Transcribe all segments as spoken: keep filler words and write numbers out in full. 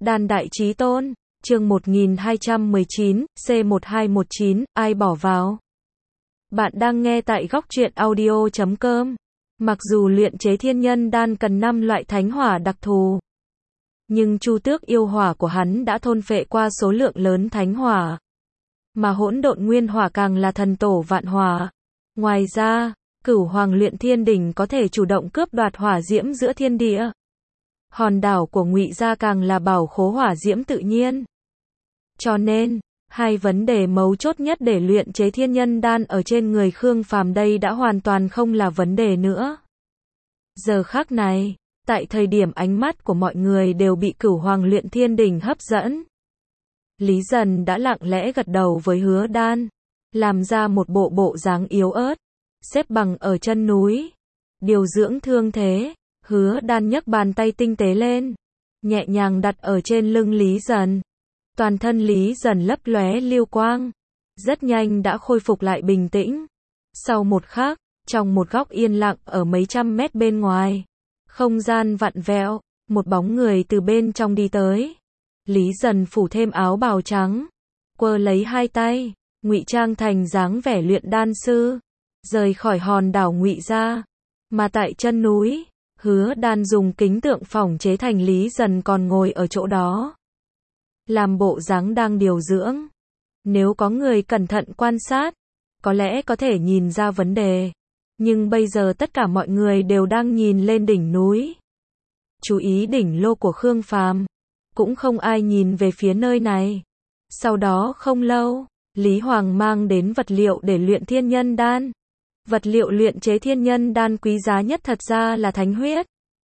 Đan Đại Chí Tôn, chương một nghìn hai trăm mười chín, C một hai một chín, ai bỏ vào. Bạn đang nghe tại góc truyện audio chấm com. Mặc dù luyện chế thiên nhân đan cần năm loại thánh hỏa đặc thù, nhưng Chu Tước yêu hỏa của hắn đã thôn phệ qua số lượng lớn thánh hỏa. Mà hỗn độn nguyên hỏa càng là thần tổ vạn hỏa. Ngoài ra, Cửu Hoàng luyện thiên đỉnh có thể chủ động cướp đoạt hỏa diễm giữa thiên địa. Hòn đảo của Ngụy gia càng là bảo khố hỏa diễm tự nhiên. Cho nên, hai vấn đề mấu chốt nhất để luyện chế thiên nhân đan ở trên người Khương Phàm đây đã hoàn toàn không là vấn đề nữa. Giờ khắc này, tại thời điểm ánh mắt của mọi người đều bị Cửu Hoàng luyện thiên đỉnh hấp dẫn, Lý Dần đã lặng lẽ gật đầu với Hứa Đan, làm ra một bộ bộ dáng yếu ớt, xếp bằng ở chân núi, điều dưỡng thương thế. Hứa Đan nhấc bàn tay tinh tế lên, nhẹ nhàng đặt ở trên lưng Lý Dần. Toàn thân Lý Dần lấp lóe lưu quang, rất nhanh đã khôi phục lại bình tĩnh. Sau một khắc, trong một góc yên lặng ở mấy trăm mét bên ngoài, không gian vặn vẹo, một bóng người từ bên trong đi tới. Lý Dần phủ thêm áo bào trắng, quơ lấy hai tay, ngụy trang thành dáng vẻ luyện đan sư, rời khỏi hòn đảo Ngụy gia. Mà tại chân núi, Hứa Đan dùng kính tượng phỏng chế thành Lý Dần còn ngồi ở chỗ đó, làm bộ dáng đang điều dưỡng. Nếu có người cẩn thận quan sát, có lẽ có thể nhìn ra vấn đề. Nhưng bây giờ tất cả mọi người đều đang nhìn lên đỉnh núi, chú ý đỉnh lô của Khương Phàm, cũng không ai nhìn về phía nơi này. Sau đó không lâu, Lý Hoàng mang đến vật liệu để luyện thiên nhân đan. Vật liệu luyện chế thiên nhân đan quý giá nhất thật ra là thánh huyết.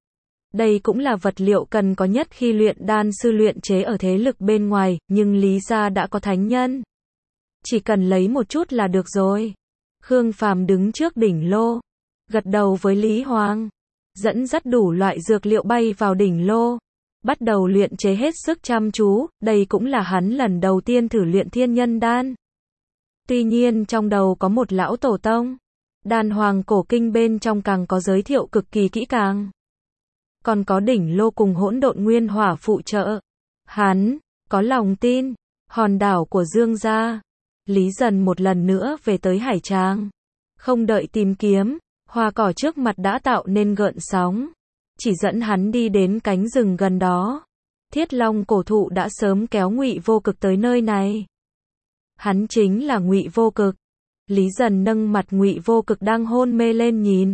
Đây cũng là vật liệu cần có nhất khi luyện đan sư luyện chế ở thế lực bên ngoài, nhưng Lý gia đã có thánh nhân, chỉ cần lấy một chút là được rồi. Khương Phàm đứng trước đỉnh lô, gật đầu với Lý Hoàng, dẫn dắt đủ loại dược liệu bay vào đỉnh lô, bắt đầu luyện chế hết sức chăm chú. Đây cũng là hắn lần đầu tiên thử luyện thiên nhân đan. Tuy nhiên trong đầu có một lão tổ tông, đan hoàng cổ kinh bên trong càng có giới thiệu cực kỳ kỹ càng. Còn có đỉnh lô cùng hỗn độn nguyên hỏa phụ trợ. Hắn có lòng tin, hòn đảo của Dương gia. Lý Dần một lần nữa về tới Hải Tràng. Không đợi tìm kiếm, hoa cỏ trước mặt đã tạo nên gợn sóng, chỉ dẫn hắn đi đến cánh rừng gần đó. Thiết Long cổ thụ đã sớm kéo Ngụy Vô Cực tới nơi này. Hắn chính là Ngụy Vô Cực. Lý Dần nâng mặt Ngụy Vô Cực đang hôn mê lên nhìn,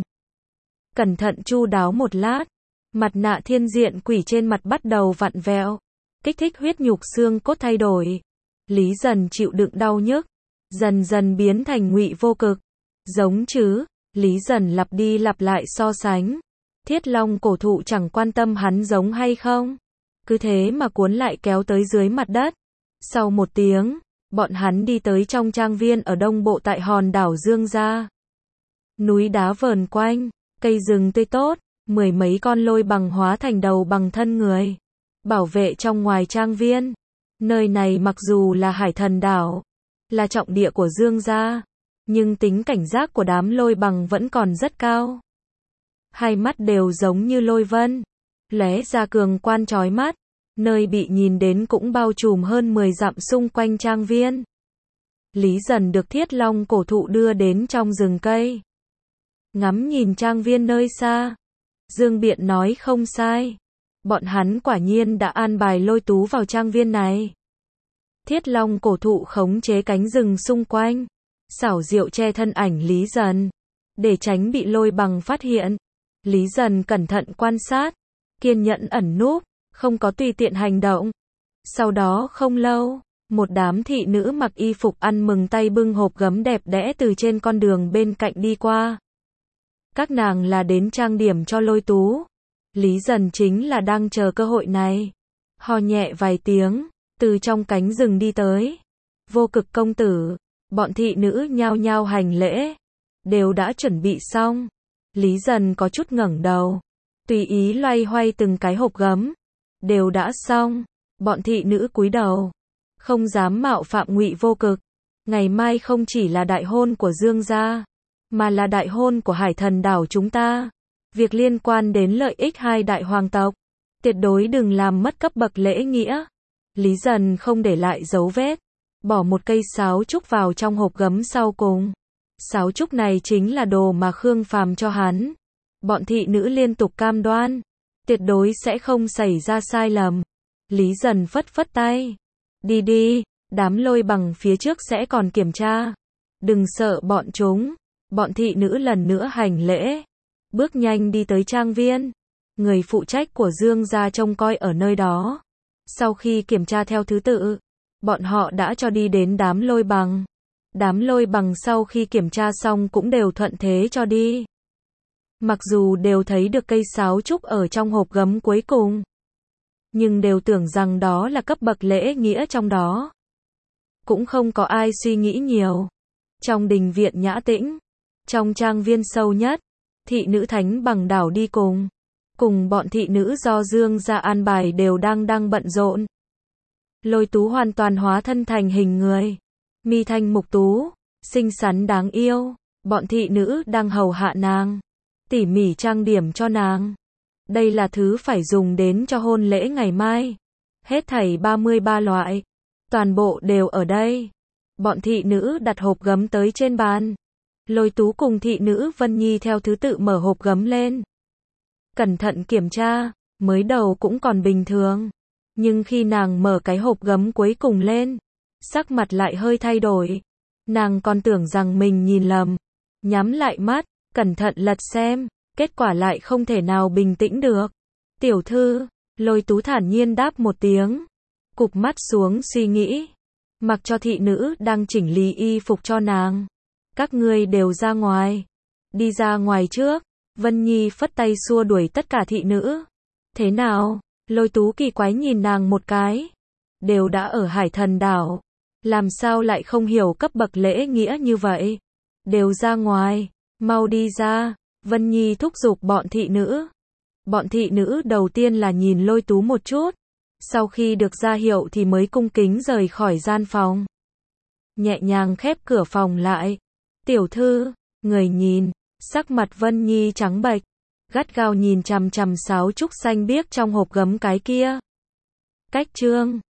cẩn thận chu đáo một lát. Mặt nạ thiên diện quỷ trên mặt bắt đầu vặn vẹo, kích thích huyết nhục xương cốt thay đổi. Lý Dần chịu đựng đau nhức, dần dần biến thành Ngụy Vô Cực. Giống chứ? Lý Dần lặp đi lặp lại so sánh. Thiết Long cổ thụ chẳng quan tâm hắn giống hay không, cứ thế mà cuốn lại kéo tới dưới mặt đất. Sau một tiếng, bọn hắn đi tới trong trang viên ở đông bộ tại hòn đảo Dương gia. Núi đá vờn quanh, cây rừng tươi tốt, mười mấy con lôi bằng hóa thành đầu bằng thân người, bảo vệ trong ngoài trang viên. Nơi này mặc dù là Hải Thần đảo, là trọng địa của Dương gia, nhưng tính cảnh giác của đám lôi bằng vẫn còn rất cao. Hai mắt đều giống như lôi vân, lóe ra cường quan chói mắt. Nơi bị nhìn đến cũng bao trùm hơn mười dặm xung quanh trang viên. Lý Dần được Thiết Long cổ thụ đưa đến trong rừng cây, ngắm nhìn trang viên nơi xa. Dương Biện nói không sai, bọn hắn quả nhiên đã an bài lôi tú vào trang viên này. Thiết Long cổ thụ khống chế cánh rừng xung quanh, xảo diệu che thân ảnh Lý Dần, để tránh bị lôi bằng phát hiện. Lý Dần cẩn thận quan sát, kiên nhẫn ẩn núp, không có tùy tiện hành động. Sau đó không lâu, một đám thị nữ mặc y phục ăn mừng tay bưng hộp gấm đẹp đẽ từ trên con đường bên cạnh đi qua. Các nàng là đến trang điểm cho lôi tú. Lý Dần chính là đang chờ cơ hội này. Ho nhẹ vài tiếng, từ trong cánh rừng đi tới. Vô Cực công tử. Bọn thị nữ nhao nhao hành lễ, đều đã chuẩn bị xong. Lý Dần có chút ngẩng đầu, tùy ý loay hoay từng cái hộp gấm. Đều đã xong. Bọn thị nữ cúi đầu, không dám mạo phạm Ngụy Vô Cực. Ngày mai không chỉ là đại hôn của Dương gia, mà là đại hôn của Hải Thần đảo chúng ta. Việc liên quan đến lợi ích hai đại hoàng tộc, Tuyệt đối đừng làm mất cấp bậc lễ nghĩa. Lý Dần không để lại dấu vết, bỏ một cây sáo trúc vào trong hộp gấm sau cùng. Sáo trúc này chính là đồ mà Khương Phàm cho hắn. Bọn thị nữ liên tục cam đoan, tuyệt đối sẽ không xảy ra sai lầm. Lý Dần phất phất tay. Đi đi, đám Lôi Bằng phía trước sẽ còn kiểm tra. Đừng sợ bọn chúng. Bọn thị nữ lần nữa hành lễ, bước nhanh đi tới trang viên. Người phụ trách của Dương gia trông coi ở nơi đó. Sau khi kiểm tra theo thứ tự, bọn họ đã cho đi đến đám Lôi Bằng. Đám Lôi Bằng sau khi kiểm tra xong cũng đều thuận thế cho đi. Mặc dù đều thấy được cây sáo trúc ở trong hộp gấm cuối cùng, nhưng đều tưởng rằng đó là cấp bậc lễ nghĩa trong đó. Cũng không có ai suy nghĩ nhiều. Trong đình viện nhã tĩnh, trong trang viên sâu nhất, thị nữ Thánh Bằng Đảo đi cùng. Cùng bọn thị nữ do Dương gia an bài đều đang đang bận rộn. Lôi Tú hoàn toàn hóa thân thành hình người. Mi thanh mục tú, xinh xắn đáng yêu. Bọn thị nữ đang hầu hạ nàng, tỉ mỉ trang điểm cho nàng. Đây là thứ phải dùng đến cho hôn lễ ngày mai. Hết thảy ba mươi ba loại, toàn bộ đều ở đây. Bọn thị nữ đặt hộp gấm tới trên bàn. Lôi Tú cùng thị nữ Vân Nhi theo thứ tự mở hộp gấm lên. Cẩn thận kiểm tra, mới đầu cũng còn bình thường. Nhưng khi nàng mở cái hộp gấm cuối cùng lên, sắc mặt lại hơi thay đổi. Nàng còn tưởng rằng mình nhìn lầm. Nhắm lại mắt, cẩn thận lật xem, kết quả lại không thể nào bình tĩnh được. Tiểu thư, Lôi Tú thản nhiên đáp một tiếng, cụp mắt xuống suy nghĩ, mặc cho thị nữ đang chỉnh lý y phục cho nàng. Các ngươi đều ra ngoài, đi ra ngoài trước. Vân Nhi phất tay xua đuổi tất cả thị nữ. Thế nào? Lôi Tú kỳ quái nhìn nàng một cái. Đều đã ở Hải Thần Đảo, làm sao lại không hiểu cấp bậc lễ nghĩa như vậy? Đều ra ngoài, mau đi ra. Vân Nhi thúc giục bọn thị nữ. Bọn thị nữ đầu tiên là nhìn Lôi Tú một chút, sau khi được ra hiệu thì mới cung kính rời khỏi gian phòng. Nhẹ nhàng khép cửa phòng lại. Tiểu thư, người nhìn. Sắc mặt Vân Nhi trắng bệch, gắt gao nhìn chằm chằm sáo trúc xanh biếc trong hộp gấm cái kia. Cách chương